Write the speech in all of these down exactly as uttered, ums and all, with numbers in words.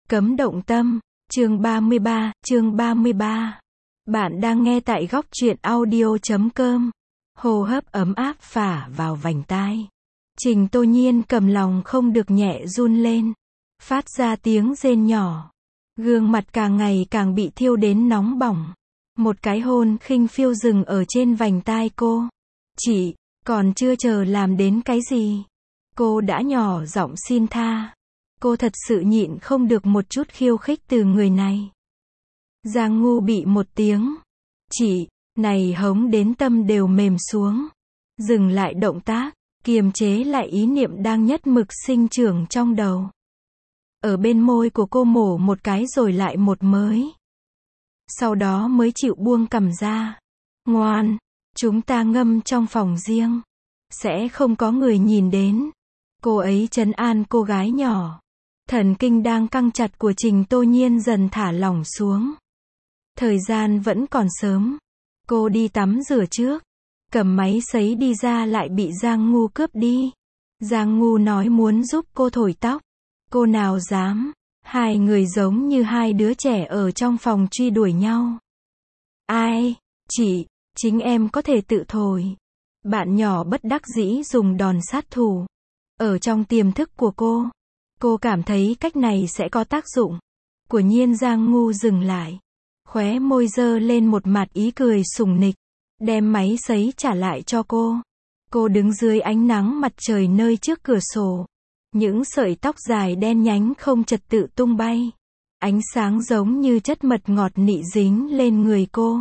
Cấm động tâm, chương ba mươi ba, chương ba mươi ba. Bạn đang nghe tại góc truyện audio chấm com. Hô hấp ấm áp phả vào vành tai. Trình Tô Nhiên cầm lòng không được nhẹ run lên, phát ra tiếng rên nhỏ. Gương mặt càng ngày càng bị thiêu đến nóng bỏng. Một cái hôn khinh phiêu dừng ở trên vành tai cô. Chị, còn chưa chờ làm đến cái gì, cô đã nhỏ giọng xin tha. Cô thật sự nhịn không được một chút khiêu khích từ người này. Giang Ngu bị một tiếng chị này hống đến tâm đều mềm xuống, dừng lại động tác, kiềm chế lại ý niệm đang nhất mực sinh trưởng trong đầu. Ở bên môi của cô mổ một cái rồi lại một mới. Sau đó mới chịu buông cằm ra. Ngoan, chúng ta ngâm trong phòng riêng, sẽ không có người nhìn đến. Cô ấy trấn an cô gái nhỏ. Thần kinh đang căng chặt của Trình Tô Nhiên dần thả lỏng xuống. Thời gian vẫn còn sớm. Cô đi tắm rửa trước, cầm máy sấy đi ra lại bị Giang Ngu cướp đi. Giang Ngu nói muốn giúp cô thổi tóc. Cô nào dám. Hai người giống như hai đứa trẻ ở trong phòng truy đuổi nhau. Ai? Chị, chính em có thể tự thổi. Bạn nhỏ bất đắc dĩ dùng đòn sát thủ. Ở trong tiềm thức của cô, cô cảm thấy cách này sẽ có tác dụng. Của nhiên Giang Ngu dừng lại, khóe môi dơ lên một mặt ý cười sủng nịch, đem máy sấy trả lại cho cô. Cô đứng dưới ánh nắng mặt trời nơi trước cửa sổ. Những sợi tóc dài đen nhánh không trật tự tung bay. Ánh sáng giống như chất mật ngọt nị dính lên người cô.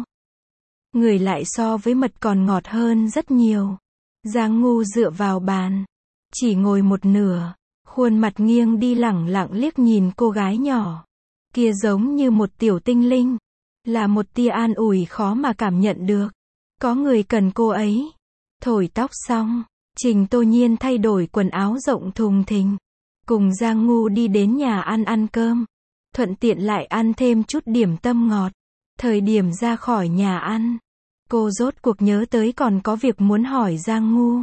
Người lại so với mật còn ngọt hơn rất nhiều. Giang Ngu dựa vào bàn, chỉ ngồi một nửa, khuôn mặt nghiêng đi lẳng lặng liếc nhìn cô gái nhỏ. Kia giống như một tiểu tinh linh. Là một tia an ủi khó mà cảm nhận được. Có người cần cô ấy. Thổi tóc xong, Trình Tô Nhiên thay đổi quần áo rộng thùng thình. Cùng Giang Ngu đi đến nhà ăn ăn cơm. Thuận tiện lại ăn thêm chút điểm tâm ngọt. Thời điểm ra khỏi nhà ăn, cô rốt cuộc nhớ tới còn có việc muốn hỏi Giang Ngu.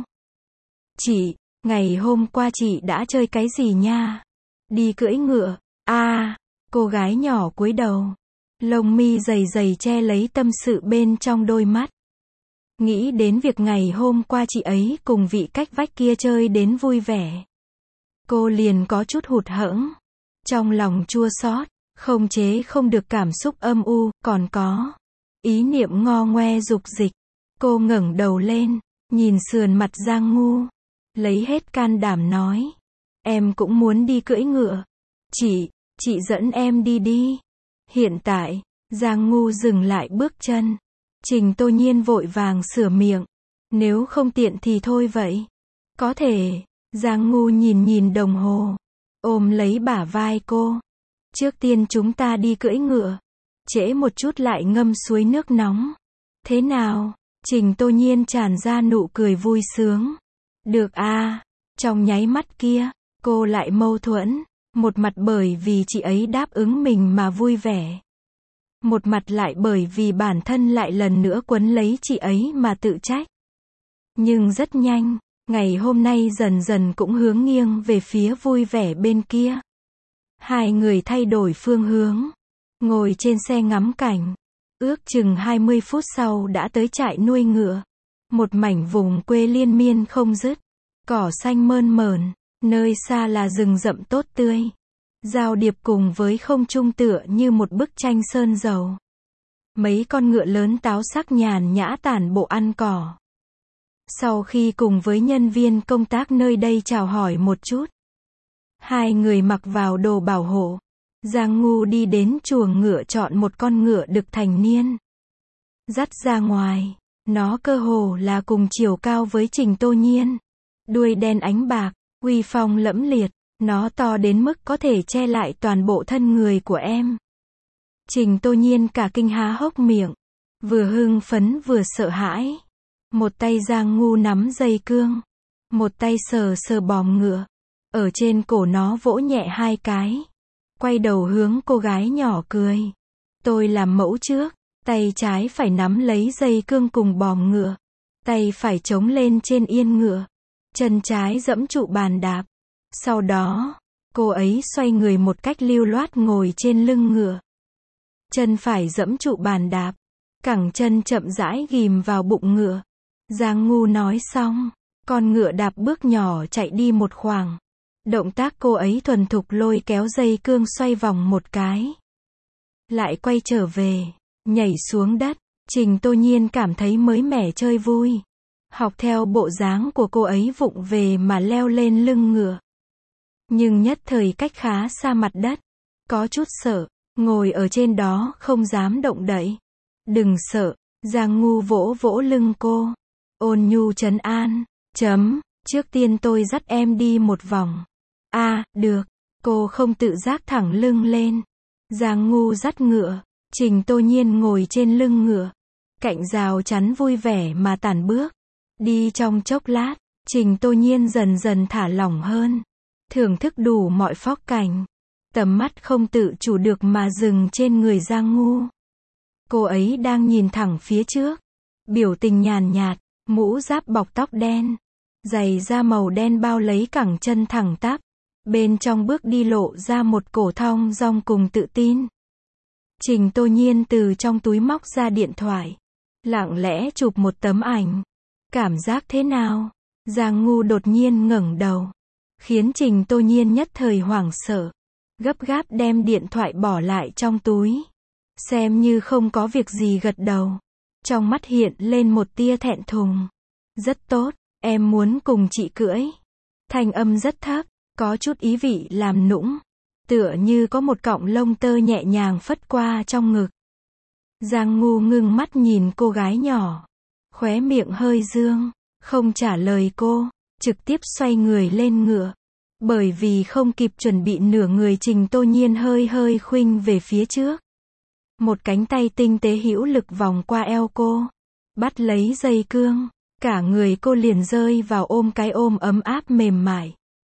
Chị, ngày hôm qua chị đã chơi cái gì nha? Đi cưỡi ngựa. À, cô gái nhỏ cúi đầu. Lông mi dày dày che lấy tâm sự bên trong đôi mắt. Nghĩ đến việc ngày hôm qua chị ấy cùng vị cách vách kia chơi đến vui vẻ, cô liền có chút hụt hẫng. Trong lòng chua xót, không chế không được cảm xúc âm u, còn có ý niệm ngo ngoe dục dịch. Cô ngẩng đầu lên, nhìn sườn mặt Giang Ngu, lấy hết can đảm nói. Em cũng muốn đi cưỡi ngựa. Chị, chị dẫn em đi đi. Hiện tại, Giang Ngu dừng lại bước chân. Trình Tô Nhiên vội vàng sửa miệng. Nếu không tiện thì thôi vậy. Có thể. Giang Ngu nhìn nhìn đồng hồ, ôm lấy bả vai cô. Trước tiên chúng ta đi cưỡi ngựa, trễ một chút lại ngâm suối nước nóng. Thế nào? Trình Tô Nhiên tràn ra nụ cười vui sướng. Được à. Trong nháy mắt kia, cô lại mâu thuẫn. Một mặt bởi vì chị ấy đáp ứng mình mà vui vẻ. Một mặt lại bởi vì bản thân lại lần nữa quấn lấy chị ấy mà tự trách. Nhưng rất nhanh, ngày hôm nay dần dần cũng hướng nghiêng về phía vui vẻ bên kia. Hai người thay đổi phương hướng, ngồi trên xe ngắm cảnh. Ước chừng hai mươi phút sau đã tới trại nuôi ngựa. Một mảnh vùng quê liên miên không dứt. Cỏ xanh mơn mởn, nơi xa là rừng rậm tốt tươi. Giao điệp cùng với không trung tựa như một bức tranh sơn dầu. Mấy con ngựa lớn táo sắc nhàn nhã tản bộ ăn cỏ. Sau khi cùng với nhân viên công tác nơi đây chào hỏi một chút, hai người mặc vào đồ bảo hộ. Giang Ngu đi đến chuồng ngựa chọn một con ngựa đực thành niên. Dắt ra ngoài, nó cơ hồ là cùng chiều cao với Trình Tô Nhiên. Đuôi đen ánh bạc, uy phong lẫm liệt. Nó to đến mức có thể che lại toàn bộ thân người của em. Trình Tô Nhiên cả kinh há hốc miệng, vừa hưng phấn vừa sợ hãi. Một tay Giang Ngu nắm dây cương, một tay sờ sờ bòm ngựa, ở trên cổ nó vỗ nhẹ hai cái. Quay đầu hướng cô gái nhỏ cười. Tôi làm mẫu trước, tay trái phải nắm lấy dây cương cùng bòm ngựa, tay phải chống lên trên yên ngựa, chân trái giẫm trụ bàn đạp. Sau đó, Cô ấy xoay người một cách lưu loát ngồi trên lưng ngựa. Chân phải giẫm trụ bàn đạp. Cẳng chân chậm rãi ghim vào bụng ngựa. Giang Ngu nói xong, con ngựa đạp bước nhỏ chạy đi một khoảng. Động tác cô ấy thuần thục lôi kéo dây cương xoay vòng một cái. Lại quay trở về, nhảy xuống đất. Trình Tô Nhiên cảm thấy mới mẻ chơi vui. Học theo bộ dáng của cô ấy vụng về mà leo lên lưng ngựa. Nhưng nhất thời cách khá xa mặt đất. Có chút sợ, ngồi ở trên đó không dám động đậy. Đừng sợ, Giang Ngu vỗ vỗ lưng cô. Ôn nhu trấn an, chấm, trước tiên tôi dắt em đi một vòng. À, được, cô không tự giác thẳng lưng lên. Giang Ngu dắt ngựa, Trình Tô Nhiên ngồi trên lưng ngựa. Cạnh rào chắn vui vẻ mà tản bước. Đi trong chốc lát, Trình Tô Nhiên dần dần thả lỏng hơn. Thưởng thức đủ mọi phóc cảnh. Tầm mắt không tự chủ được mà dừng trên người Giang Ngu. Cô ấy đang nhìn thẳng phía trước. Biểu tình nhàn nhạt, mũ giáp bọc tóc đen. Giày da màu đen bao lấy cẳng chân thẳng tắp. Bên trong bước đi lộ ra một cổ thong dong cùng tự tin. Trình Tô Nhiên từ trong túi móc ra điện thoại. Lặng lẽ chụp một tấm ảnh. Cảm giác thế nào? Giang Ngu đột nhiên ngẩng đầu. Khiến Trình Tô Nhiên nhất thời hoảng sợ. Gấp gáp đem điện thoại bỏ lại trong túi. Xem như không có việc gì gật đầu. Trong mắt hiện lên một tia thẹn thùng. Rất tốt, em muốn cùng chị cưỡi. Thanh âm rất thấp, có chút ý vị làm nũng. Tựa như có một cọng lông tơ nhẹ nhàng phất qua trong ngực. Giang Ngu ngưng mắt nhìn cô gái nhỏ. Khóe miệng hơi dương, không trả lời cô, trực tiếp xoay người lên ngựa. Bởi vì không kịp chuẩn bị nửa người Trình Tô Nhiên hơi hơi khuynh về phía trước. Một cánh tay tinh tế hữu lực vòng qua eo cô. Bắt lấy dây cương. Cả người cô liền rơi vào ôm cái ôm ấm áp mềm mại.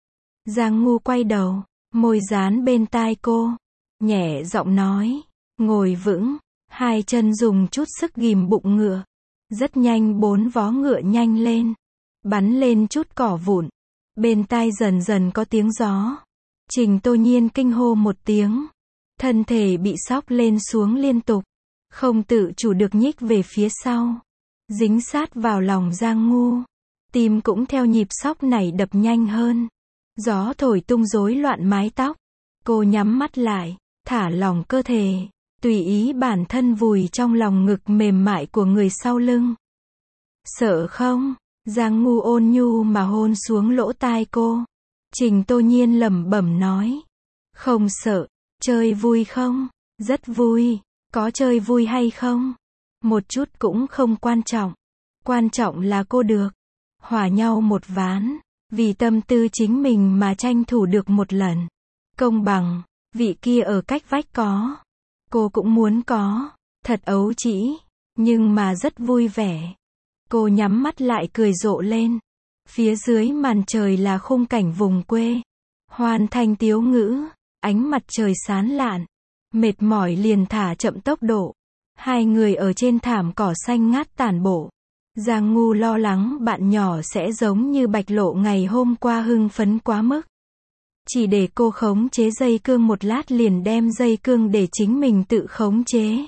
Giang Ngu quay đầu, môi dán bên tai cô. Nhẹ giọng nói. Ngồi vững. Hai chân dùng chút sức ghìm bụng ngựa. Rất nhanh bốn vó ngựa nhanh lên. Bắn lên chút cỏ vụn. Bên tai dần dần có tiếng gió. Trình Tô Nhiên kinh hô một tiếng. Thân thể bị xóc lên xuống liên tục. Không tự chủ được nhích về phía sau. Dính sát vào lòng Giang Ngu. Tim cũng theo nhịp xóc này đập nhanh hơn. Gió thổi tung rối loạn mái tóc. Cô nhắm mắt lại, thả lỏng cơ thể. Tùy ý bản thân vùi trong lòng ngực mềm mại của người sau lưng. Sợ không? Giang Ngu ôn nhu mà hôn xuống lỗ tai cô. Trình Tô Nhiên lẩm bẩm nói. Không sợ. Chơi vui không? Rất vui. Có chơi vui hay không? Một chút cũng không quan trọng. Quan trọng là cô được hòa nhau một ván. Vì tâm tư chính mình mà tranh thủ được một lần. Công bằng. Vị kia ở cách vách có. Cô cũng muốn có. Thật ấu trĩ. Nhưng mà rất vui vẻ. Cô nhắm mắt lại cười rộ lên. Phía dưới màn trời là khung cảnh vùng quê. Hoàn thành tiếu ngữ. Ánh mặt trời sáng lạn. Mệt mỏi liền thả chậm tốc độ. Hai người ở trên thảm cỏ xanh ngát tản bộ. Giang Ngu lo lắng bạn nhỏ sẽ giống như Bạch Lộ ngày hôm qua hưng phấn quá mức. Chỉ để cô khống chế dây cương một lát liền đem dây cương để chính mình tự khống chế.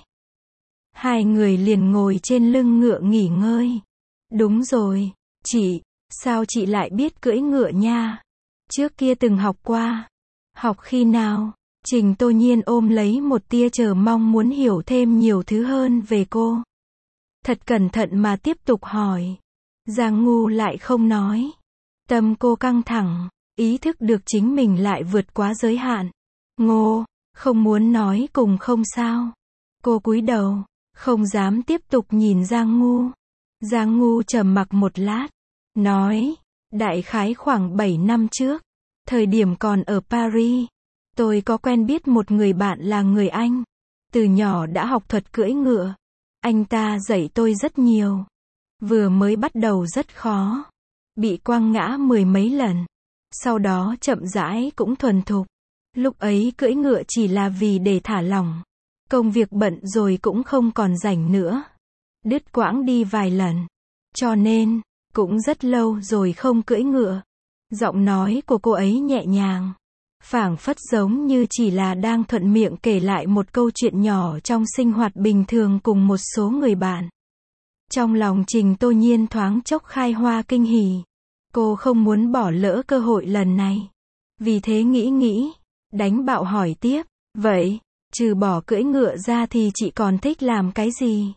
Hai người liền ngồi trên lưng ngựa nghỉ ngơi. Đúng rồi, chị, sao chị lại biết cưỡi ngựa nha? Trước kia từng học qua. Học khi nào? Trình Tô Nhiên ôm lấy một tia chờ mong muốn hiểu thêm nhiều thứ hơn về cô. Thật cẩn thận mà tiếp tục hỏi. Giang Ngu lại không nói. Tâm cô căng thẳng, ý thức được chính mình lại vượt quá giới hạn. Ngô, không muốn nói cùng không sao. Cô cúi đầu, không dám tiếp tục nhìn Giang Ngu. Giang Ngu trầm mặc một lát, nói, đại khái khoảng bảy năm trước, thời điểm còn ở Paris, tôi có quen biết một người bạn là người Anh. Từ nhỏ đã học thuật cưỡi ngựa. Anh ta dạy tôi rất nhiều. Vừa mới bắt đầu rất khó. Bị quăng ngã mười mấy lần. Sau đó chậm rãi cũng thuần thục. Lúc ấy cưỡi ngựa chỉ là vì để thả lỏng. Công việc bận rồi cũng không còn rảnh nữa. Đứt quãng đi vài lần. Cho nên, cũng rất lâu rồi không cưỡi ngựa. Giọng nói của cô ấy nhẹ nhàng. phảng phất giống như chỉ là đang thuận miệng kể lại một câu chuyện nhỏ trong sinh hoạt bình thường cùng một số người bạn. Trong lòng Trình Tô Nhiên thoáng chốc khai hoa kinh hỉ. Cô không muốn bỏ lỡ cơ hội lần này. Vì thế nghĩ nghĩ, đánh bạo hỏi tiếp, vậy, trừ bỏ cưỡi ngựa ra thì chị còn thích làm cái gì?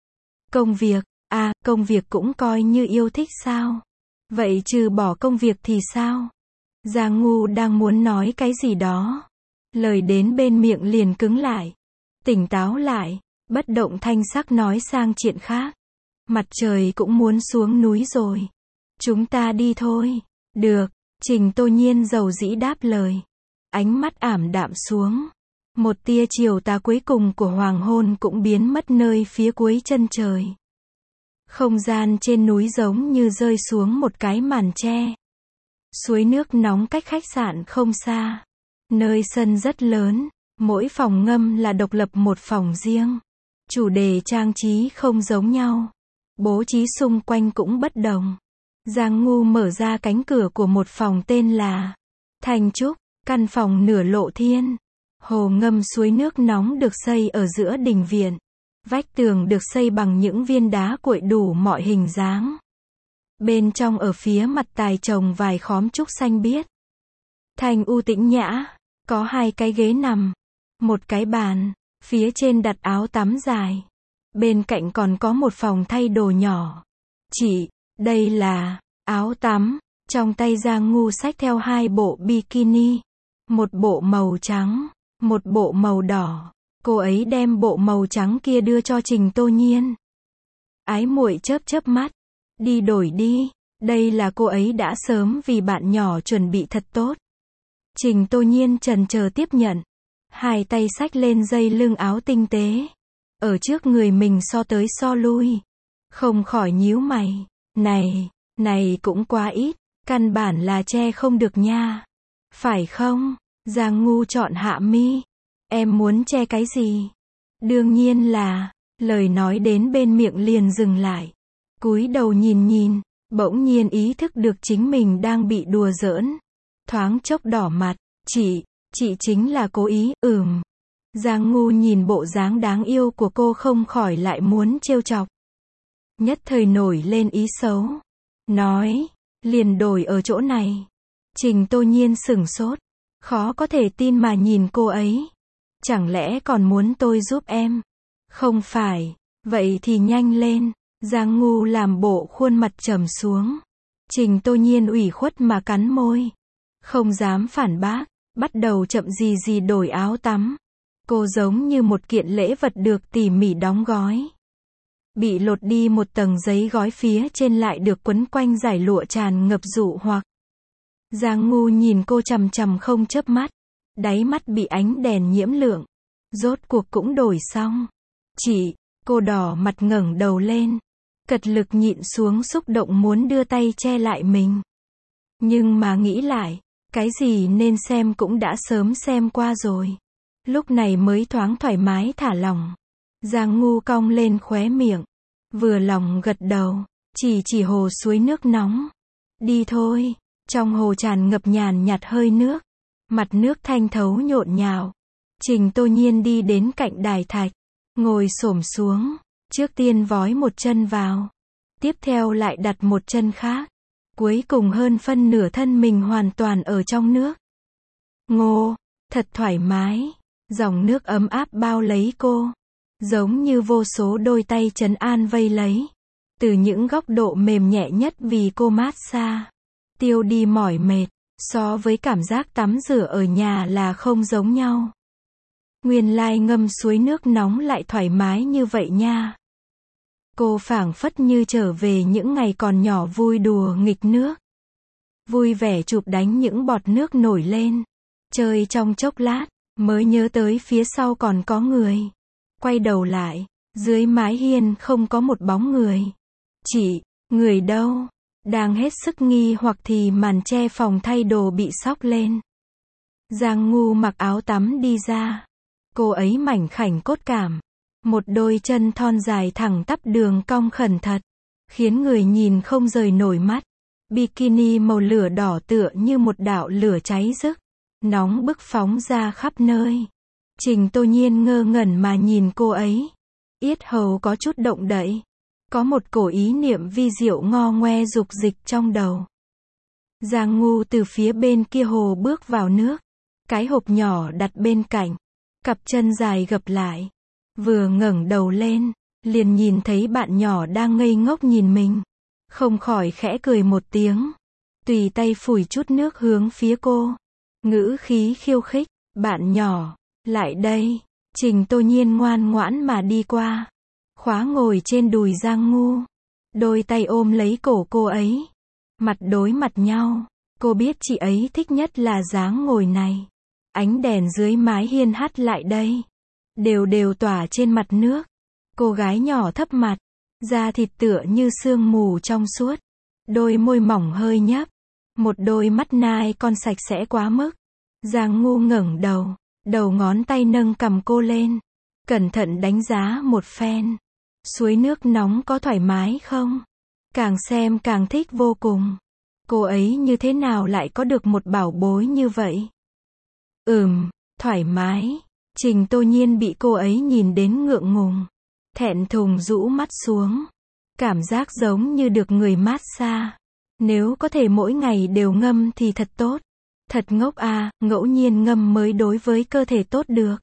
Công việc, à, công việc cũng coi như yêu thích sao? Vậy trừ bỏ công việc thì sao? Giang Ngu đang muốn nói cái gì đó. Lời đến bên miệng liền cứng lại. Tỉnh táo lại, bất động thanh sắc nói sang chuyện khác. Mặt trời cũng muốn xuống núi rồi. Chúng ta đi thôi. Được, Trình Tô Nhiên dầu dĩ đáp lời. Ánh mắt ảm đạm xuống. Một tia chiều tà cuối cùng của hoàng hôn cũng biến mất nơi phía cuối chân trời. Không gian trên núi giống như rơi xuống một cái màn che. Suối nước nóng cách khách sạn không xa. Nơi sân rất lớn, mỗi phòng ngâm là độc lập một phòng riêng. Chủ đề trang trí không giống nhau. Bố trí xung quanh cũng bất đồng. Giang Ngu mở ra cánh cửa của một phòng tên là Thanh Trúc, căn phòng nửa lộ thiên. Hồ ngâm suối nước nóng được xây ở giữa đình viện. Vách tường được xây bằng những viên đá cuội đủ mọi hình dáng. Bên trong ở phía mặt tài trồng vài khóm trúc xanh biếc. Thanh u tĩnh nhã, có hai cái ghế nằm, một cái bàn, phía trên đặt áo tắm dài. Bên cạnh còn có một phòng thay đồ nhỏ. Chị, đây là áo tắm. Trong tay Giang Ngu xách theo hai bộ bikini. Một bộ màu trắng, một bộ màu đỏ. Cô ấy đem bộ màu trắng kia đưa cho Trình Tô Nhiên. Ái muội chớp chớp mắt. Đi đổi đi. Đây là cô ấy đã sớm vì bạn nhỏ chuẩn bị thật tốt. Trình Tô Nhiên chần chờ tiếp nhận. Hai tay xách lên dây lưng áo tinh tế. Ở trước người mình so tới so lui. Không khỏi nhíu mày. Này, này cũng quá ít. Căn bản là che không được nha. Phải không? Giang Ngu chọn hạ mi. Em muốn che cái gì? Đương nhiên là, lời nói đến bên miệng liền dừng lại. Cúi đầu nhìn nhìn, bỗng nhiên ý thức được chính mình đang bị đùa giỡn. Thoáng chốc đỏ mặt, chị, chị chính là cố ý, ừm. Giang Ngu nhìn bộ dáng đáng yêu của cô không khỏi lại muốn trêu chọc. Nhất thời nổi lên ý xấu. Nói, liền đổi ở chỗ này. Trình Tô Nhiên sửng sốt. Khó có thể tin mà nhìn cô ấy. Chẳng lẽ còn muốn tôi giúp em? Không phải. Vậy thì nhanh lên. Giang Ngu làm bộ khuôn mặt trầm xuống. Trình Tô Nhiên ủy khuất mà cắn môi. Không dám phản bác. Bắt đầu chậm gì gì đổi áo tắm. Cô giống như một kiện lễ vật được tỉ mỉ đóng gói. Bị lột đi một tầng giấy gói phía trên lại được quấn quanh dải lụa tràn ngập dụ hoặc. Giang Ngu nhìn cô chằm chằm không chớp mắt. Đáy mắt bị ánh đèn nhiễm lượng. Rốt cuộc cũng đổi xong. Chị, cô đỏ mặt ngẩng đầu lên. Cật lực nhịn xuống xúc động muốn đưa tay che lại mình. Nhưng mà nghĩ lại, cái gì nên xem cũng đã sớm xem qua rồi. Lúc này mới thoáng thoải mái thả lỏng. Giang Ngu cong lên khóe miệng. Vừa lòng gật đầu. Chỉ chỉ hồ suối nước nóng. Đi thôi. Trong hồ tràn ngập nhàn nhạt hơi nước. Mặt nước thanh thấu nhộn nhạo. Trình Tô Nhiên đi đến cạnh đài thạch. Ngồi xổm xuống. Trước tiên vói một chân vào. Tiếp theo lại đặt một chân khác. Cuối cùng hơn phân nửa thân mình hoàn toàn ở trong nước. Ngô, thật thoải mái. Dòng nước ấm áp bao lấy cô. Giống như vô số đôi tay trấn an vây lấy. Từ những góc độ mềm nhẹ nhất vì cô mát xa. Tiêu đi mỏi mệt. So với cảm giác tắm rửa ở nhà là không giống nhau. Nguyên lai ngâm suối nước nóng lại thoải mái như vậy nha. Cô phảng phất như trở về những ngày còn nhỏ vui đùa nghịch nước. Vui vẻ chụp đánh những bọt nước nổi lên. Chơi trong chốc lát, mới nhớ tới phía sau còn có người. Quay đầu lại, dưới mái hiên không có một bóng người. Chị, người đâu? Đang hết sức nghi hoặc thì màn che phòng thay đồ bị xốc lên. Giang Ngu mặc áo tắm đi ra. Cô ấy mảnh khảnh cốt cảm. Một đôi chân thon dài thẳng tắp đường cong khẩn thật. Khiến người nhìn không rời nổi mắt. Bikini màu lửa đỏ tựa như một đạo lửa cháy rực. nóng bức phóng ra khắp nơi. Trình Tô Nhiên ngơ ngẩn mà nhìn cô ấy. Yết hầu có chút động đậy. Có một cổ ý niệm vi diệu ngo ngoe dục dịch trong đầu. Giang Ngu từ phía bên kia hồ bước vào nước. Cái hộp nhỏ đặt bên cạnh. Cặp chân dài gập lại. Vừa ngẩng đầu lên, liền nhìn thấy bạn nhỏ đang ngây ngốc nhìn mình. Không khỏi khẽ cười một tiếng. Tùy tay phủi chút nước hướng phía cô. Ngữ khí khiêu khích, bạn nhỏ, lại đây. Trình Tô Nhiên ngoan ngoãn mà đi qua. Khóa ngồi trên đùi Giang Ngu. Đôi tay ôm lấy cổ cô ấy. Mặt đối mặt nhau. Cô biết chị ấy thích nhất là dáng ngồi này. Ánh đèn dưới mái hiên hắt lại đây. Đều đều tỏa trên mặt nước. Cô gái nhỏ thấp mặt. Da thịt tựa như sương mù trong suốt. Đôi môi mỏng hơi nhấp. Một đôi mắt nai con sạch sẽ quá mức. Giang Ngu ngẩng đầu. Đầu ngón tay nâng cầm cô lên. Cẩn thận đánh giá một phen. Suối nước nóng có thoải mái không? Càng xem càng thích vô cùng. Cô ấy như thế nào lại có được một bảo bối như vậy? Ừm, thoải mái. Trình Tô Nhiên bị cô ấy nhìn đến ngượng ngùng. Thẹn thùng rũ mắt xuống. Cảm giác giống như được người mát xa. Nếu có thể mỗi ngày đều ngâm thì thật tốt. Thật ngốc à, ngẫu nhiên ngâm mới đối với cơ thể tốt được.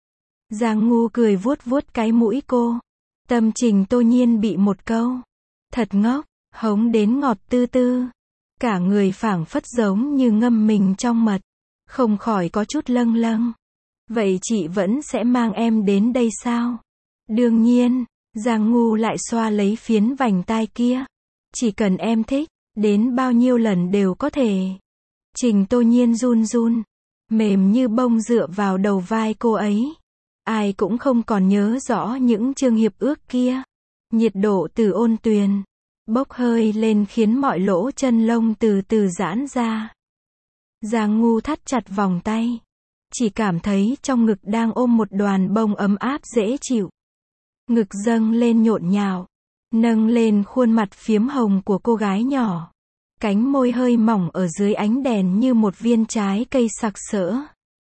Giang Ngu cười vuốt vuốt cái mũi cô. Tâm Trình Tô Nhiên bị một câu. Thật ngốc, hống đến ngọt tư tư. Cả người phảng phất giống như ngâm mình trong mật. Không khỏi có chút lâng lâng. Vậy chị vẫn sẽ mang em đến đây sao? Đương nhiên, Giang Ngu lại xoa lấy phiến vành tai kia. Chỉ cần em thích, đến bao nhiêu lần đều có thể. Trình Tô Nhiên run run, mềm như bông dựa vào đầu vai cô ấy. Ai cũng không còn nhớ rõ những chương hiệp ước kia. Nhiệt độ từ ôn tuyền, bốc hơi lên khiến mọi lỗ chân lông từ từ giãn ra. Giang Ngu thắt chặt vòng tay. Chỉ cảm thấy trong ngực đang ôm một đoàn bông ấm áp dễ chịu. Ngực dâng lên nhộn nhạo. Nâng lên khuôn mặt phiếm hồng của cô gái nhỏ. Cánh môi hơi mỏng ở dưới ánh đèn như một viên trái cây sặc sỡ.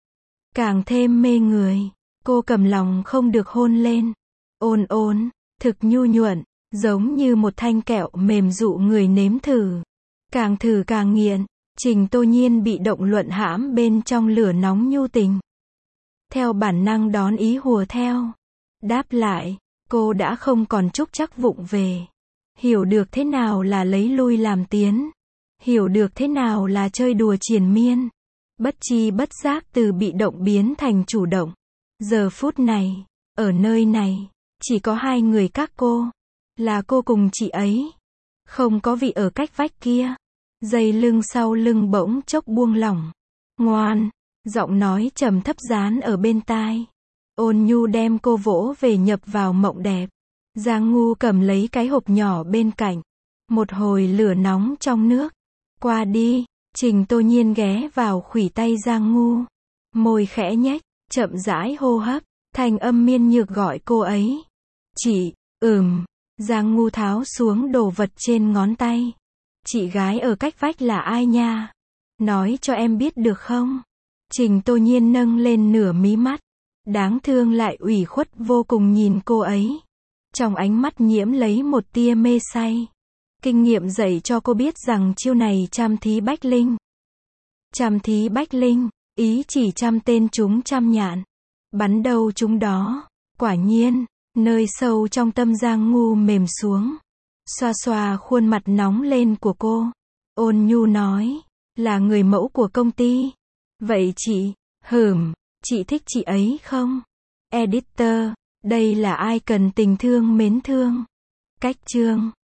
Càng thêm mê người. Cô cầm lòng không được hôn lên. Ôn ôn, thực nhu nhuận, giống như một thanh kẹo mềm dụ người nếm thử. Càng thử càng nghiện. Trình Tô Nhiên bị động luận hãm bên trong lửa nóng nhu tình. Theo bản năng đón ý hùa theo. Đáp lại, cô đã không còn trúc trắc vụng về. Hiểu được thế nào là lấy lui làm tiến. Hiểu được thế nào là chơi đùa triền miên. Bất chi bất giác từ bị động biến thành chủ động. Giờ phút này, ở nơi này, chỉ có hai người các cô. Là cô cùng chị ấy. Không có vị ở cách vách kia. Dây lưng sau lưng bỗng chốc buông lỏng. Ngoan, giọng nói trầm thấp dán ở bên tai. Ôn nhu đem cô vỗ về nhập vào mộng đẹp. Giang Ngu cầm lấy cái hộp nhỏ bên cạnh. Một hồi lửa nóng trong nước. Qua đi, Trình Tô Nhiên ghé vào khuỷu tay Giang Ngu. Môi khẽ nhếch, chậm rãi hô hấp, thanh âm miên nhược gọi cô ấy. Chị, ừm, Giang Ngu tháo xuống đồ vật trên ngón tay. Chị gái ở cách vách là ai nha? Nói cho em biết được không? Trình Tô Nhiên nâng lên nửa mí mắt. Đáng thương lại ủy khuất vô cùng nhìn cô ấy. Trong ánh mắt nhiễm lấy một tia mê say. Kinh nghiệm dạy cho cô biết rằng chiêu này trăm thí bách linh. Trăm thí bách linh, ý chỉ trăm tên chúng trăm nhạn. Bắn đâu chúng đó. Quả nhiên, nơi sâu trong tâm Giang Ngu mềm xuống. Xoa xoa khuôn mặt nóng lên của cô. Ôn nhu nói, là người mẫu của công ty. Vậy chị, hửm, chị thích chị ấy không? Editor, đây là ai cần tình thương mến thương. Cách chương